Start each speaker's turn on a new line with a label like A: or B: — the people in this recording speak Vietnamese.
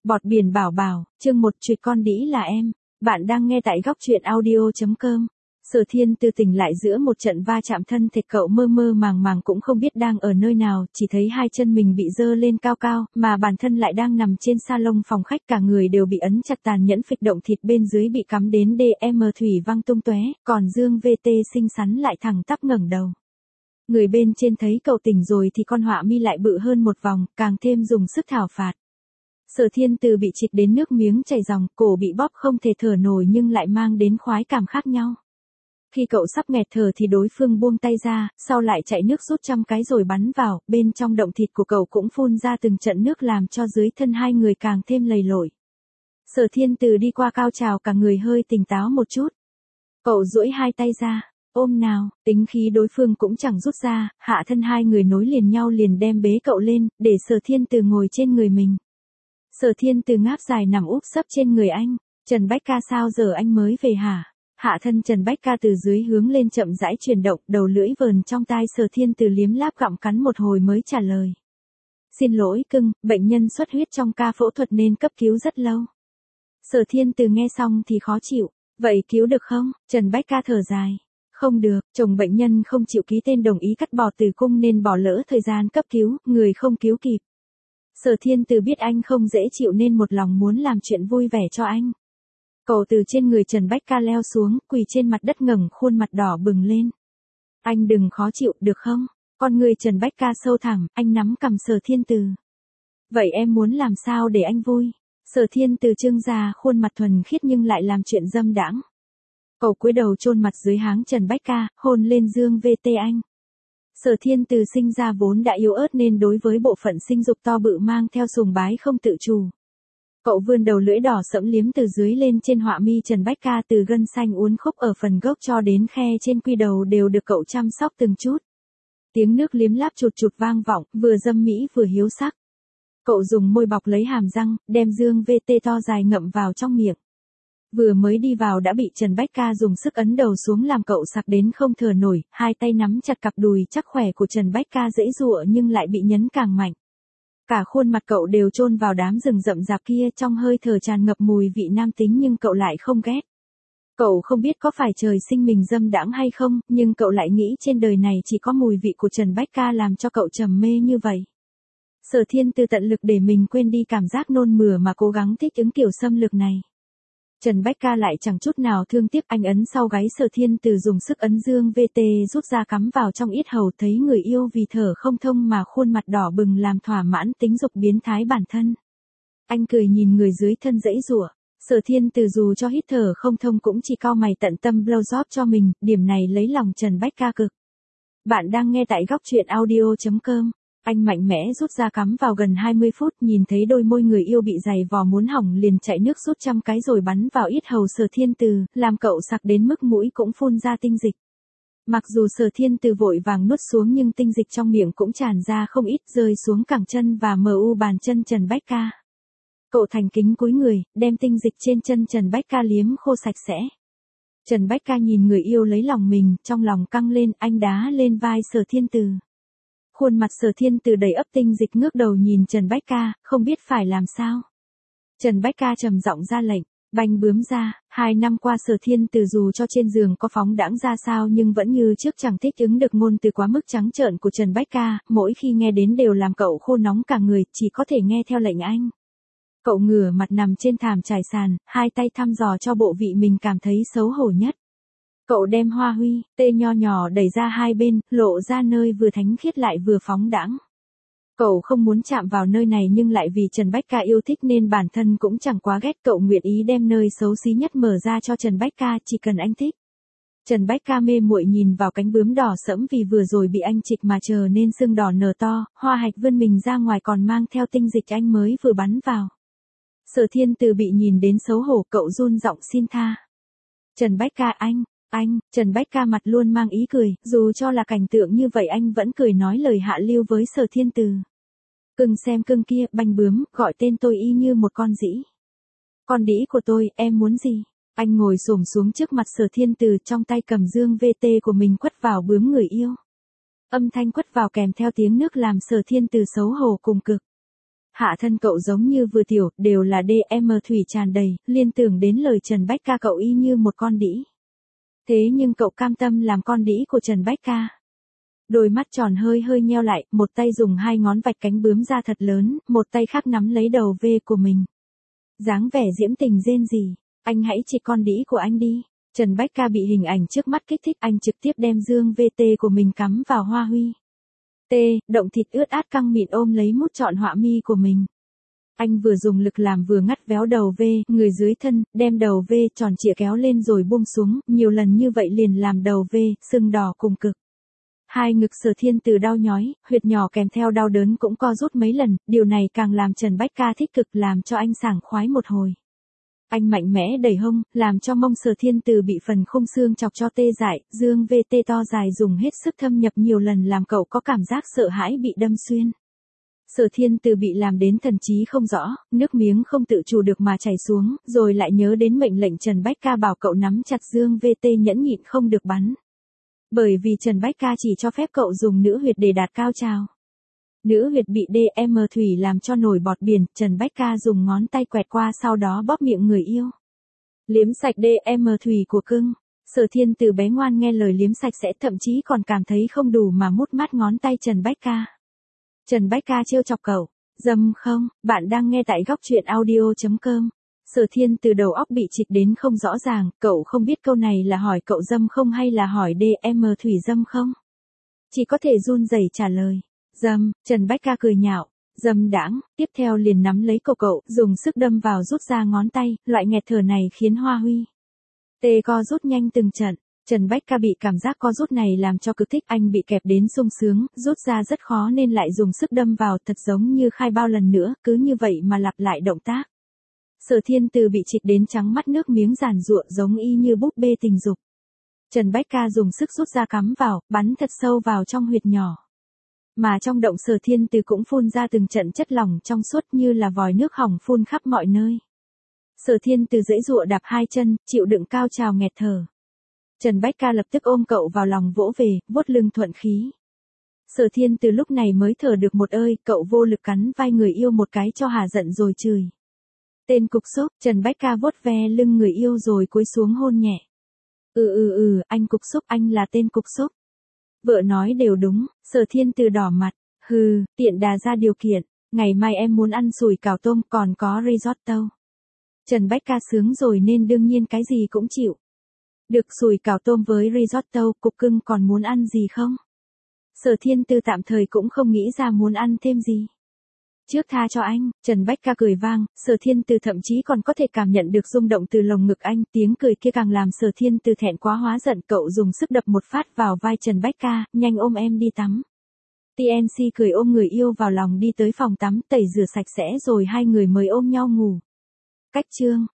A: Bọt biển bảo bảo, chương 1 truyệt con đĩ là em. Bạn đang nghe tại góc truyện audio.com. Sở Thiên Từ tỉnh lại giữa một trận va chạm thân thể, cậu mơ mơ màng màng cũng không biết đang ở nơi nào, chỉ thấy hai chân mình bị giơ lên cao cao, mà bản thân lại đang nằm trên salon phòng khách, cả người đều bị ấn chặt tàn nhẫn, phịch động thịt bên dưới bị cắm đến DM thủy văng tung tóe, còn Dương VT xinh xắn lại thẳng tắp ngẩng đầu. Người bên trên thấy cậu tỉnh rồi thì con họa mi lại bự hơn một vòng, càng thêm dùng sức thảo phạt. Sở Thiên Từ bị chịch đến nước miếng chảy ròng, cổ bị bóp không thể thở nổi nhưng lại mang đến khoái cảm khác nhau. Khi cậu sắp nghẹt thở thì đối phương buông tay ra, sau lại chạy nước rút 100 cái rồi bắn vào, bên trong động thịt của cậu cũng phun ra từng trận nước làm cho dưới thân hai người càng thêm lầy lội. Sở Thiên Từ đi qua cao trào, cả người hơi tỉnh táo một chút. Cậu duỗi hai tay ra, ôm nào, tính khí đối phương cũng chẳng rút ra, hạ thân hai người nối liền nhau liền đem bế cậu lên, để Sở Thiên Từ ngồi trên người mình. Sở Thiên Từ ngáp dài nằm úp sấp trên người anh. Trần Bách Ca, sao giờ anh mới về hả? Hạ thân Trần Bách Ca từ dưới hướng lên chậm rãi chuyển động, đầu lưỡi vờn trong tai Sở Thiên Từ liếm láp gặm cắn một hồi mới trả lời. Xin lỗi cưng, bệnh nhân xuất huyết trong ca phẫu thuật nên cấp cứu rất lâu. Sở Thiên Từ nghe xong thì khó chịu. Vậy cứu được không? Trần Bách Ca thở dài. Không được, chồng bệnh nhân không chịu ký tên đồng ý cắt bỏ tử cung nên bỏ lỡ thời gian cấp cứu, người không cứu kịp. Sở Thiên Từ biết anh không dễ chịu nên một lòng muốn làm chuyện vui vẻ cho anh. Cậu từ trên người Trần Bách Ca leo xuống, quỳ trên mặt đất ngẩng khuôn mặt đỏ bừng lên. Anh đừng khó chịu, được không? Con người Trần Bách Ca sâu thẳm, anh nắm cằm Sở Thiên Từ. Vậy em muốn làm sao để anh vui? Sở Thiên Từ trưng ra khuôn mặt thuần khiết nhưng lại làm chuyện dâm đãng. Cậu cúi đầu chôn mặt dưới háng Trần Bách Ca, hôn lên Dương VT anh. Sở Thiên Từ sinh ra vốn đã yếu ớt nên đối với bộ phận sinh dục to bự mang theo sùng bái không tự chủ. Cậu vươn đầu lưỡi đỏ sẫm liếm từ dưới lên trên họa mi Trần Bách Ca, từ gân xanh uốn khúc ở phần gốc cho đến khe trên quy đầu đều được cậu chăm sóc từng chút. Tiếng nước liếm láp chụt chụt vang vọng, vừa dâm mỹ vừa hiếu sắc. Cậu dùng môi bọc lấy hàm răng, đem Dương VT to dài ngậm vào trong miệng. Vừa mới đi vào đã bị Trần Bách Ca dùng sức ấn đầu xuống làm cậu sặc đến không thở nổi, hai tay nắm chặt cặp đùi chắc khỏe của Trần Bách Ca giãy giụa nhưng lại bị nhấn càng mạnh. Cả khuôn mặt cậu đều chôn vào đám rừng rậm rạp kia, trong hơi thở tràn ngập mùi vị nam tính nhưng cậu lại không ghét. Cậu không biết có phải trời sinh mình dâm đãng hay không, nhưng cậu lại nghĩ trên đời này chỉ có mùi vị của Trần Bách Ca làm cho cậu trầm mê như vậy. Sở Thiên Từ tận lực để mình quên đi cảm giác nôn mửa mà cố gắng thích ứng kiểu xâm lược này. Trần Bách Ca lại chẳng chút nào thương tiếc, anh ấn sau gáy Sở Thiên Từ dùng sức ấn Dương VT rút ra cắm vào trong yết hầu, thấy người yêu vì thở không thông mà khuôn mặt đỏ bừng làm thỏa mãn tính dục biến thái bản thân. Anh cười nhìn người dưới thân giãy giụa. Sở Thiên Từ dù cho hít thở không thông cũng chỉ cau mày tận tâm blow job cho mình, điểm này lấy lòng Trần Bách Ca cực. Bạn đang nghe tại góc truyện audio.com. Anh mạnh mẽ rút ra cắm vào gần 20 phút, nhìn thấy đôi môi người yêu bị dày vò muốn hỏng liền chạy nước rút 100 cái rồi bắn vào yết hầu Sở Thiên Từ, làm cậu sặc đến mức mũi cũng phun ra tinh dịch. Mặc dù Sở Thiên Từ vội vàng nuốt xuống nhưng tinh dịch trong miệng cũng tràn ra không ít, rơi xuống cẳng chân và mu bàn chân Trần Bách Ca. Cậu thành kính cúi người, đem tinh dịch trên chân Trần Bách Ca liếm khô sạch sẽ. Trần Bách Ca nhìn người yêu lấy lòng mình, trong lòng căng lên, anh đá lên vai Sở Thiên Từ. Khuôn mặt Sở Thiên Từ đầy ắp tinh dịch, ngước đầu nhìn Trần Bách Ca, không biết phải làm sao. Trần Bách Ca trầm giọng ra lệnh, banh bướm ra. 2 năm qua Sở Thiên Từ dù cho trên giường có phóng đãng ra sao nhưng vẫn như trước chẳng thích ứng được ngôn từ quá mức trắng trợn của Trần Bách Ca, mỗi khi nghe đến đều làm cậu khô nóng cả người, chỉ có thể nghe theo lệnh anh. Cậu ngửa mặt nằm trên thảm trải sàn, hai tay thăm dò cho bộ vị mình cảm thấy xấu hổ nhất. Cậu đem hoa huy, tê nho nhỏ đẩy ra hai bên, lộ ra nơi vừa thánh khiết lại vừa phóng đãng. Cậu không muốn chạm vào nơi này nhưng lại vì Trần Bách Ca yêu thích nên bản thân cũng chẳng quá ghét, cậu nguyện ý đem nơi xấu xí nhất mở ra cho Trần Bách Ca, chỉ cần anh thích. Trần Bách Ca mê muội nhìn vào cánh bướm đỏ sẫm vì vừa rồi bị anh chịch mà chờ nên sưng đỏ nở to, hoa hạch vươn mình ra ngoài còn mang theo tinh dịch anh mới vừa bắn vào. Sở Thiên Từ bị nhìn đến xấu hổ, cậu run giọng xin tha. Trần Bách Ca anh, Trần Bách Ca mặt luôn mang ý cười, dù cho là cảnh tượng như vậy anh vẫn cười nói lời hạ lưu với Sở Thiên Từ. Cưng xem cưng kia, banh bướm, gọi tên tôi y như một con dĩ. Con đĩ của tôi, em muốn gì? Anh ngồi xổm xuống trước mặt Sở Thiên Từ, trong tay cầm Dương VT của mình quất vào bướm người yêu. Âm thanh quất vào kèm theo tiếng nước làm Sở Thiên Từ xấu hổ cùng cực. Hạ thân cậu giống như vừa tiểu, đều là DM thủy tràn đầy, liên tưởng đến lời Trần Bách Ca cậu y như một con đĩ. Thế nhưng cậu cam tâm làm con đĩ của Trần Bách Ca. Đôi mắt tròn hơi hơi nheo lại, một tay dùng hai ngón vạch cánh bướm ra thật lớn, một tay khác nắm lấy đầu V của mình. Dáng vẻ diễm tình rên rỉ, anh hãy chỉ con đĩ của anh đi. Trần Bách Ca bị hình ảnh trước mắt kích thích, anh trực tiếp đem dương VT của mình cắm vào hoa huy. T, động thịt ướt át căng mịn ôm lấy mút trọn họa mi của mình. Anh vừa dùng lực làm vừa ngắt véo đầu V, người dưới thân, đem đầu V tròn trịa kéo lên rồi buông xuống, nhiều lần như vậy liền làm đầu V, sưng đỏ cùng cực. Hai ngực Sở Thiên Từ đau nhói, huyệt nhỏ kèm theo đau đớn cũng co rút mấy lần, điều này càng làm Trần Bách Ca thích cực làm cho anh sảng khoái một hồi. Anh mạnh mẽ đẩy hông, làm cho mông Sở Thiên Từ bị phần khung xương chọc cho tê dại, dương VT to dài dùng hết sức thâm nhập nhiều lần làm cậu có cảm giác sợ hãi bị đâm xuyên. Sở Thiên Từ bị làm đến thần trí không rõ, nước miếng không tự chủ được mà chảy xuống, rồi lại nhớ đến mệnh lệnh Trần Bách Ca bảo cậu nắm chặt dương VT nhẫn nhịn không được bắn. Bởi vì Trần Bách Ca chỉ cho phép cậu dùng nữ huyệt để đạt cao trào. Nữ huyệt bị DM thủy làm cho nổi bọt biển, Trần Bách Ca dùng ngón tay quẹt qua sau đó bóp miệng người yêu. Liếm sạch DM thủy của cưng. Sở Thiên Từ bé ngoan nghe lời liếm sạch sẽ, thậm chí còn cảm thấy không đủ mà mút mát ngón tay Trần Bách Ca. Trần Bách Ca trêu chọc cậu. Dâm không? Bạn đang nghe tại góc truyện audio.com. Sở Thiên Từ đầu óc bị trịch đến không rõ ràng, cậu không biết câu này là hỏi cậu dâm không hay là hỏi DM thủy dâm không. Chỉ có thể run rẩy trả lời. Dâm. Trần Bách Ca cười nhạo. Dâm đãng, tiếp theo liền nắm lấy cổ cậu, dùng sức đâm vào rút ra ngón tay, loại nghẹt thở này khiến Hoa Huy tê co rút nhanh từng trận. Trần Bách Ca bị cảm giác co rút này làm cho cực thích, anh bị kẹp đến sung sướng, rút ra rất khó nên lại dùng sức đâm vào, thật giống như khai bao lần nữa, cứ như vậy mà lặp lại động tác. Sở Thiên Từ bị trịch đến trắng mắt, nước miếng giàn giụa giống y như búp bê tình dục. Trần Bách Ca dùng sức rút ra cắm vào, bắn thật sâu vào trong huyệt nhỏ. Mà trong động Sở Thiên Từ cũng phun ra từng trận chất lỏng trong suốt như là vòi nước hỏng phun khắp mọi nơi. Sở Thiên Từ giãy giụa đạp hai chân, chịu đựng cao trào nghẹt thở. Trần Bách Ca lập tức ôm cậu vào lòng vỗ về, vuốt lưng thuận khí. Sở Thiên Từ lúc này mới thở được một hơi, cậu vô lực cắn vai người yêu một cái cho hả giận rồi chửi. Tên cục xúc. Trần Bách Ca vuốt ve lưng người yêu rồi cúi xuống hôn nhẹ. Anh cục xúc, anh là tên cục xúc. Vợ nói đều đúng. Sở Thiên Từ đỏ mặt. Hừ, tiện đà ra điều kiện. Ngày mai em muốn ăn sủi cảo tôm còn có risotto. Trần Bách Ca sướng rồi nên đương nhiên cái gì cũng chịu. Được sủi cảo tôm với risotto, cục cưng còn muốn ăn gì không? Sở Thiên Từ tạm thời cũng không nghĩ ra muốn ăn thêm gì. Trước tha cho anh. Trần Bách Ca cười vang, Sở Thiên Từ thậm chí còn có thể cảm nhận được rung động từ lồng ngực anh, tiếng cười kia càng làm Sở Thiên Từ thẹn quá hóa giận, cậu dùng sức đập một phát vào vai Trần Bách Ca, nhanh ôm em đi tắm. TNC cười ôm người yêu vào lòng đi tới phòng tắm, tẩy rửa sạch sẽ rồi hai người mới ôm nhau ngủ. Cách chương